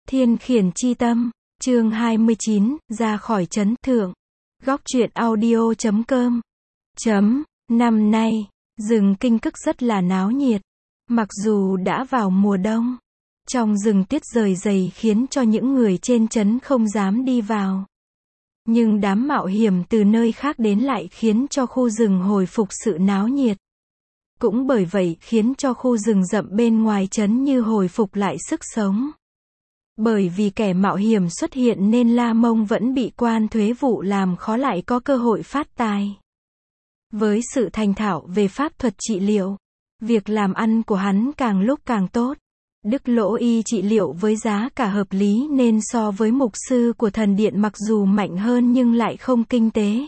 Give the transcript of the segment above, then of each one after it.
Thiên khiển chi tâm, chương 29, ra khỏi trấn thượng. Góc truyện audio.com. Năm nay, rừng Kinh Cức rất là náo nhiệt. Mặc dù đã vào mùa đông, trong rừng tuyết rơi dày khiến cho những người trên trấn không dám đi vào. Nhưng đám mạo hiểm từ nơi khác đến lại khiến cho khu rừng hồi phục sự náo nhiệt. Cũng bởi vậy khiến cho khu rừng rậm bên ngoài trấn như hồi phục lại sức sống. Bởi vì kẻ mạo hiểm xuất hiện nên La Mông vẫn bị quan thuế vụ làm khó lại có cơ hội phát tài. Với sự thành thạo về pháp thuật trị liệu, việc làm ăn của hắn càng lúc càng tốt. Đức Lỗ Y trị liệu với giá cả hợp lý nên so với mục sư của thần điện mặc dù mạnh hơn nhưng lại không kinh tế.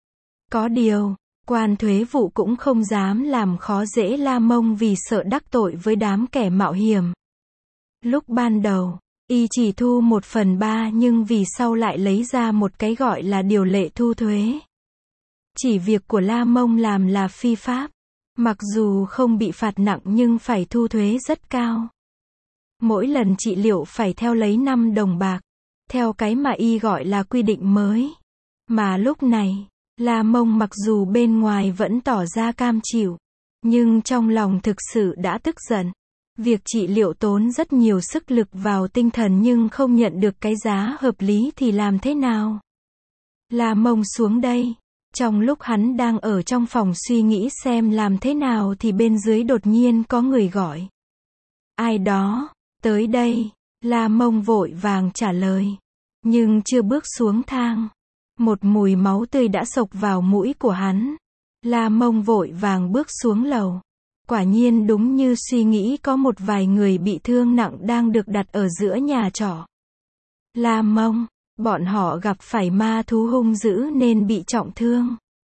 Có điều, quan thuế vụ cũng không dám làm khó dễ La Mông vì sợ đắc tội với đám kẻ mạo hiểm. Lúc ban đầu, y chỉ thu 1/3 nhưng vì sau lại lấy ra một cái gọi là điều lệ thu thuế. Chỉ việc của La Mông làm là phi pháp. Mặc dù không bị phạt nặng nhưng phải thu thuế rất cao. Mỗi lần trị liệu phải theo lấy 5 đồng bạc. Theo cái mà y gọi là quy định mới. Mà lúc này, La Mông mặc dù bên ngoài vẫn tỏ ra cam chịu. Nhưng trong lòng thực sự đã tức giận. Việc trị liệu tốn rất nhiều sức lực vào tinh thần nhưng không nhận được cái giá hợp lý thì làm thế nào? La Mông xuống đây. Trong lúc hắn đang ở trong phòng suy nghĩ xem làm thế nào thì bên dưới đột nhiên có người gọi. Ai đó, tới đây. La Mông vội vàng trả lời. Nhưng chưa bước xuống thang, một mùi máu tươi đã xộc vào mũi của hắn. La Mông vội vàng bước xuống lầu. Quả nhiên đúng như suy nghĩ có một vài người bị thương nặng đang được đặt ở giữa nhà trọ. La Mông, bọn họ gặp phải ma thú hung dữ nên bị trọng thương.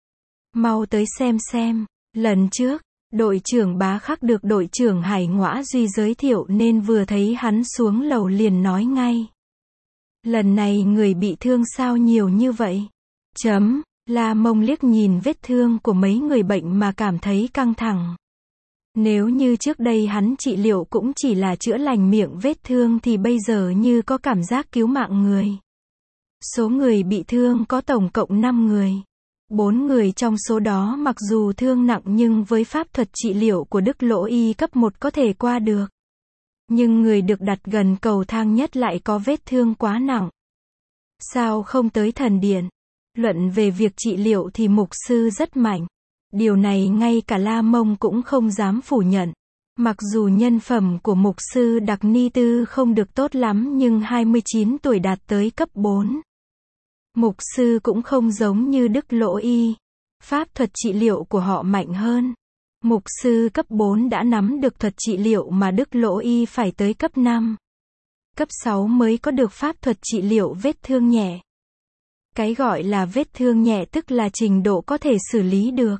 Mau tới xem. Lần trước, đội trưởng Bá Khắc được đội trưởng Hải Ngõa Duy giới thiệu nên vừa thấy hắn xuống lầu liền nói ngay. Lần này người bị thương sao nhiều như vậy? La Mông liếc nhìn vết thương của mấy người bệnh mà cảm thấy căng thẳng. Nếu như trước đây hắn trị liệu cũng chỉ là chữa lành miệng vết thương thì bây giờ như có cảm giác cứu mạng người. Số người bị thương có tổng cộng 5 người. 4 người trong số đó mặc dù thương nặng nhưng với pháp thuật trị liệu của Đức Lỗ Y cấp 1 có thể qua được. Nhưng người được đặt gần cầu thang nhất lại có vết thương quá nặng. Sao không tới thần điện? Luận về việc trị liệu thì mục sư rất mạnh. Điều này ngay cả La Mông cũng không dám phủ nhận. Mặc dù nhân phẩm của mục sư Đặc Ni Tư không được tốt lắm nhưng 29 tuổi đạt tới cấp 4. Mục sư cũng không giống như Đức Lỗ Y. Pháp thuật trị liệu của họ mạnh hơn. Mục sư cấp 4 đã nắm được thuật trị liệu mà Đức Lỗ Y phải tới cấp 5. Cấp 6 mới có được pháp thuật trị liệu vết thương nhẹ. Cái gọi là vết thương nhẹ tức là trình độ có thể xử lý được.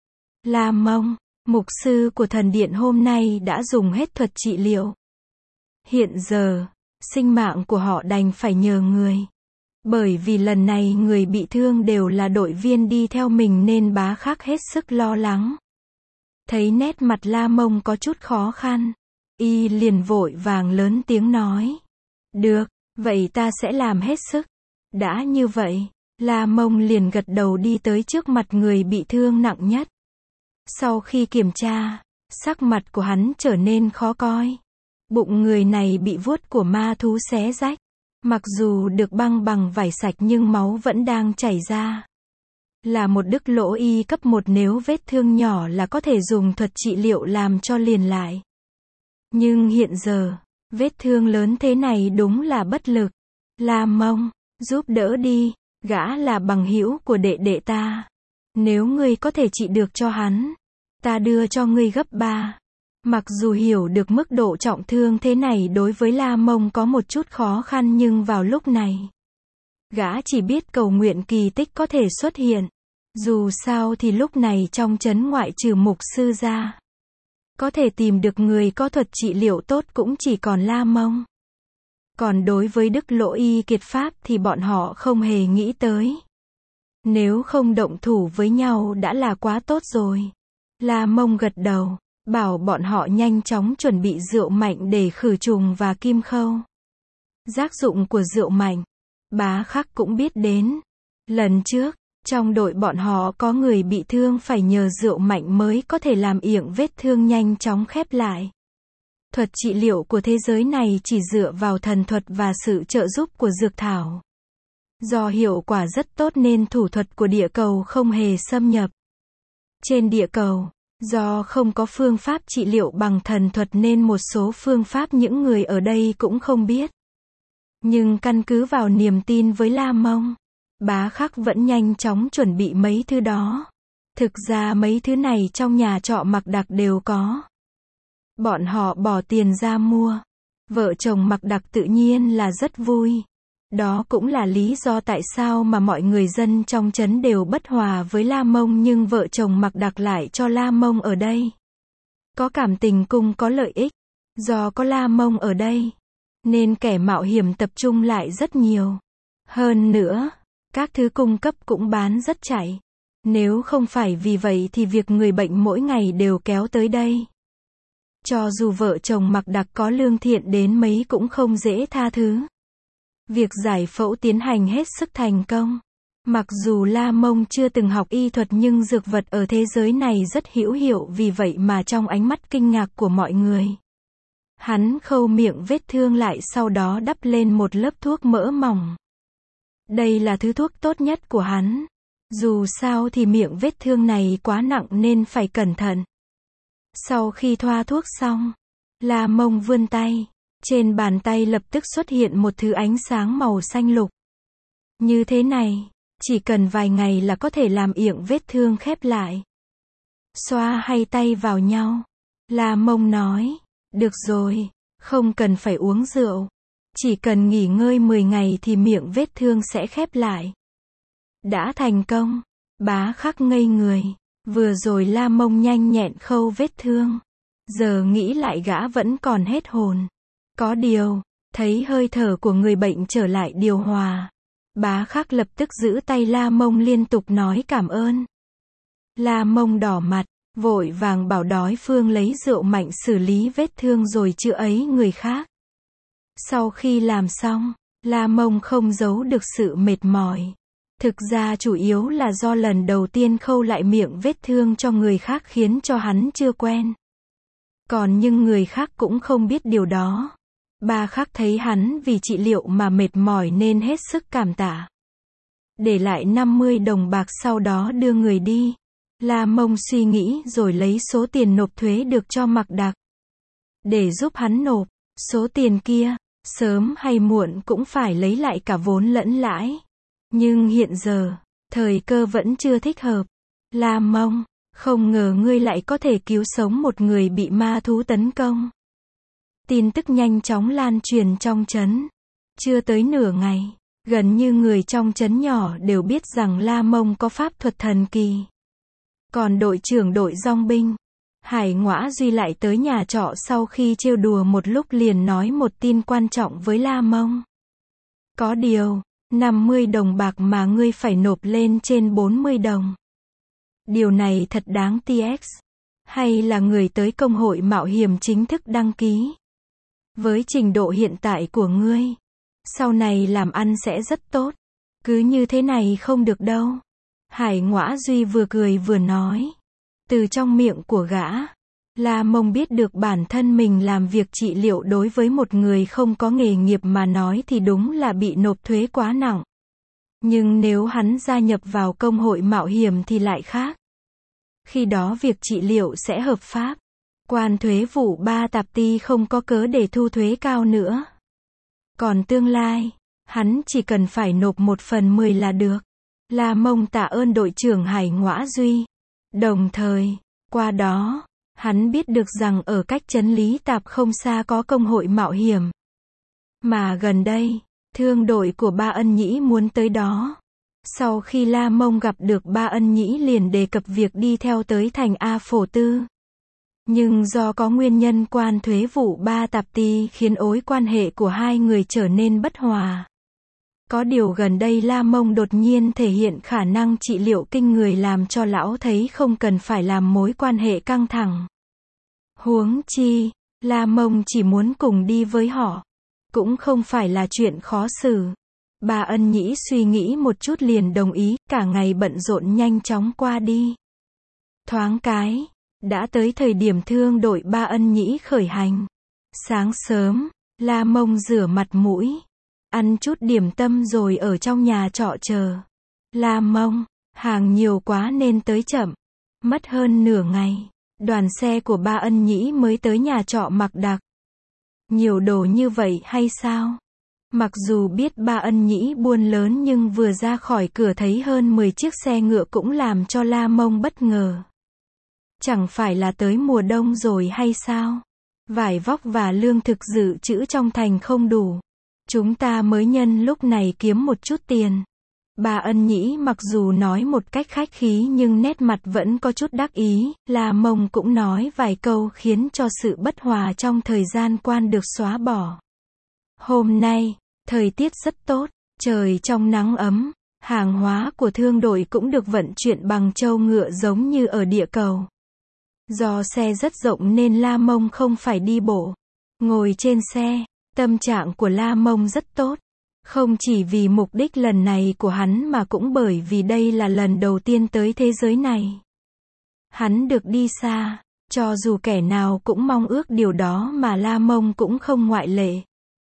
La Mông, mục sư của thần điện hôm nay đã dùng hết thuật trị liệu. Hiện giờ, sinh mạng của họ đành phải nhờ người. Bởi vì lần này người bị thương đều là đội viên đi theo mình nên Bá Khắc hết sức lo lắng. Thấy nét mặt La Mông có chút khó khăn, y liền vội vàng lớn tiếng nói. Được, vậy ta sẽ làm hết sức. Đã như vậy, La Mông liền gật đầu đi tới trước mặt người bị thương nặng nhất. Sau khi kiểm tra, sắc mặt của hắn trở nên khó coi. Bụng người này bị vuốt của ma thú xé rách. Mặc dù được băng bằng vải sạch nhưng máu vẫn đang chảy ra. Là một Đức Lỗ Y cấp 1 nếu vết thương nhỏ là có thể dùng thuật trị liệu làm cho liền lại. Nhưng hiện giờ, vết thương lớn thế này đúng là bất lực. La Mông, giúp đỡ đi, gã là bằng hữu của đệ đệ ta. Nếu ngươi có thể trị được cho hắn, ta đưa cho ngươi gấp 3. Mặc dù hiểu được mức độ trọng thương thế này đối với La Mông có một chút khó khăn nhưng vào lúc này, gã chỉ biết cầu nguyện kỳ tích có thể xuất hiện. Dù sao thì lúc này trong trấn ngoại trừ mục sư ra, có thể tìm được người có thuật trị liệu tốt cũng chỉ còn La Mông. Còn đối với Đức Lỗ Y kiệt pháp thì bọn họ không hề nghĩ tới. Nếu không động thủ với nhau đã là quá tốt rồi. La Mông gật đầu, bảo bọn họ nhanh chóng chuẩn bị rượu mạnh để khử trùng và kim khâu. Tác dụng của rượu mạnh, Bá Khắc cũng biết đến. Lần trước, trong đội bọn họ có người bị thương phải nhờ rượu mạnh mới có thể làm miệng vết thương nhanh chóng khép lại. Thuật trị liệu của thế giới này chỉ dựa vào thần thuật và sự trợ giúp của dược thảo. Do hiệu quả rất tốt nên thủ thuật của địa cầu không hề xâm nhập. Trên địa cầu, do không có phương pháp trị liệu bằng thần thuật nên một số phương pháp những người ở đây cũng không biết. Nhưng căn cứ vào niềm tin với La Mông, Bá Khắc vẫn nhanh chóng chuẩn bị mấy thứ đó. Thực ra mấy thứ này trong nhà trọ Mạc Đặc đều có. Bọn họ bỏ tiền ra mua. Vợ chồng Mạc Đặc tự nhiên là rất vui. Đó cũng là lý do tại sao mà mọi người dân trong trấn đều bất hòa với La Mông nhưng vợ chồng Mạc Đặc lại cho La Mông ở đây. Có cảm tình cùng có lợi ích. Do có La Mông ở đây, nên kẻ mạo hiểm tập trung lại rất nhiều. Hơn nữa, các thứ cung cấp cũng bán rất chạy. Nếu không phải vì vậy thì việc người bệnh mỗi ngày đều kéo tới đây. Cho dù vợ chồng Mạc Đặc có lương thiện đến mấy cũng không dễ tha thứ. Việc giải phẫu tiến hành hết sức thành công. Mặc dù La Mông chưa từng học y thuật nhưng dược vật ở thế giới này rất hữu hiệu vì vậy mà trong ánh mắt kinh ngạc của mọi người, hắn khâu miệng vết thương lại sau đó đắp lên một lớp thuốc mỡ mỏng. Đây là thứ thuốc tốt nhất của hắn. Dù sao thì miệng vết thương này quá nặng nên phải cẩn thận. Sau khi thoa thuốc xong, La Mông vươn tay. Trên bàn tay lập tức xuất hiện một thứ ánh sáng màu xanh lục. Như thế này, chỉ cần vài ngày là có thể làm miệng vết thương khép lại. Xoa hai tay vào nhau. La Mông nói, được rồi, không cần phải uống rượu. Chỉ cần nghỉ ngơi 10 ngày thì miệng vết thương sẽ khép lại. Đã thành công. Bá Khắc ngây người. Vừa rồi La Mông nhanh nhẹn khâu vết thương. Giờ nghĩ lại gã vẫn còn hết hồn. Có điều, thấy hơi thở của người bệnh trở lại điều hòa. Bá Khắc lập tức giữ tay La Mông liên tục nói cảm ơn. La Mông đỏ mặt, vội vàng bảo đối phương lấy rượu mạnh xử lý vết thương rồi chữa ấy người khác. Sau khi làm xong, La Mông không giấu được sự mệt mỏi. Thực ra chủ yếu là do lần đầu tiên khâu lại miệng vết thương cho người khác khiến cho hắn chưa quen. Còn nhưng người khác cũng không biết điều đó. Bá Khắc thấy hắn vì trị liệu mà mệt mỏi nên hết sức cảm tạ. Để lại 50 đồng bạc sau đó đưa người đi. La Mông suy nghĩ rồi lấy số tiền nộp thuế được cho Mạc Đặc. Để giúp hắn nộp, số tiền kia, sớm hay muộn cũng phải lấy lại cả vốn lẫn lãi. Nhưng hiện giờ, thời cơ vẫn chưa thích hợp. La Mông, không ngờ ngươi lại có thể cứu sống một người bị ma thú tấn công. Tin tức nhanh chóng lan truyền trong trấn. Chưa tới nửa ngày, gần như người trong trấn nhỏ đều biết rằng La Mông có pháp thuật thần kỳ. Còn đội trưởng đội dong binh, Hải Ngõa Duy lại tới nhà trọ sau khi trêu đùa một lúc liền nói một tin quan trọng với La Mông. Có điều, 50 đồng bạc mà ngươi phải nộp lên trên 40 đồng. Điều này thật đáng TX. Hay là người tới công hội mạo hiểm chính thức đăng ký? Với trình độ hiện tại của ngươi, sau này làm ăn sẽ rất tốt. Cứ như thế này không được đâu. Hải Ngõa Duy vừa cười vừa nói. Từ trong miệng của gã, La Mông biết được bản thân mình làm việc trị liệu đối với một người không có nghề nghiệp mà nói thì đúng là bị nộp thuế quá nặng. Nhưng nếu hắn gia nhập vào công hội mạo hiểm thì lại khác. Khi đó việc trị liệu sẽ hợp pháp. Quan thuế vụ 3 tạp ty không có cớ để thu thuế cao nữa. Còn tương lai, hắn chỉ cần phải nộp 1/10 là được. La Mông tạ ơn đội trưởng Hải Ngõa Duy. Đồng thời, qua đó, hắn biết được rằng ở cách trấn Lý Tạp không xa có công hội mạo hiểm. Mà gần đây, thương đội của Ba Ân Nhĩ muốn tới đó. Sau khi La Mông gặp được Ba Ân Nhĩ liền đề cập việc đi theo tới thành A Phổ Tư. Nhưng do có nguyên nhân quan thuế vụ 3 tạp ty khiến mối quan hệ của hai người trở nên bất hòa. Có điều gần đây La Mông đột nhiên thể hiện khả năng trị liệu kinh người làm cho lão thấy không cần phải làm mối quan hệ căng thẳng. Huống chi, La Mông chỉ muốn cùng đi với họ. cũng không phải là chuyện khó xử. Ba Ân Nhĩ suy nghĩ một chút liền đồng ý, cả ngày bận rộn nhanh chóng qua đi. Thoáng cái, đã tới thời điểm thương đội Ba Ân Nhĩ khởi hành. Sáng sớm, La Mông rửa mặt mũi, ăn chút điểm tâm rồi ở trong nhà trọ chờ. La Mông, hàng nhiều quá nên tới chậm. Mất hơn nửa ngày, đoàn xe của Ba Ân Nhĩ mới tới nhà trọ Mạc Đặc. Nhiều đồ như vậy hay sao? Mặc dù biết Ba Ân Nhĩ buôn lớn nhưng vừa ra khỏi cửa thấy hơn 10 chiếc xe ngựa cũng làm cho La Mông bất ngờ. Chẳng phải là tới mùa đông rồi hay sao? Vải vóc và lương thực dự trữ trong thành không đủ. Chúng ta mới nhân lúc này kiếm một chút tiền. Ba Ân Nhĩ mặc dù nói một cách khách khí nhưng nét mặt vẫn có chút đắc ý, La Mông cũng nói vài câu khiến cho sự bất hòa trong thời gian quan được xóa bỏ. Hôm nay, thời tiết rất tốt, trời trong nắng ấm, hàng hóa của thương đội cũng được vận chuyển bằng trâu ngựa giống như ở địa cầu. Do xe rất rộng nên La Mông không phải đi bộ. Ngồi trên xe, tâm trạng của La Mông rất tốt. Không chỉ vì mục đích lần này của hắn mà cũng bởi vì đây là lần đầu tiên tới thế giới này. Hắn được đi xa, cho dù kẻ nào cũng mong ước điều đó mà La Mông cũng không ngoại lệ.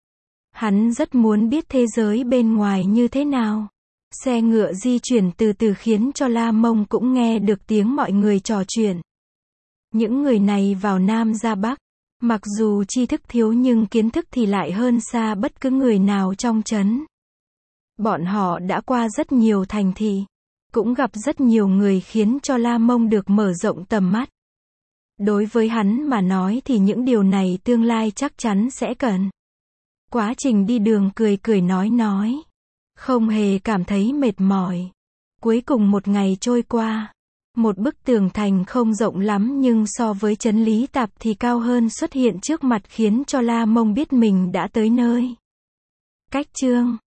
Hắn rất muốn biết thế giới bên ngoài như thế nào. Xe ngựa di chuyển từ từ khiến cho La Mông cũng nghe được tiếng mọi người trò chuyện. Những người này vào Nam ra Bắc, mặc dù tri thức thiếu nhưng kiến thức thì lại hơn xa bất cứ người nào trong trấn. Bọn họ đã qua rất nhiều thành thị, cũng gặp rất nhiều người khiến cho La Mông được mở rộng tầm mắt. Đối với hắn mà nói thì những điều này tương lai chắc chắn sẽ cần. Quá trình đi đường cười cười nói, không hề cảm thấy mệt mỏi. Cuối cùng một ngày trôi qua. Một bức tường thành không rộng lắm nhưng so với trấn Lý Tạp thì cao hơn xuất hiện trước mặt khiến cho La Mông biết mình đã tới nơi. Cách chương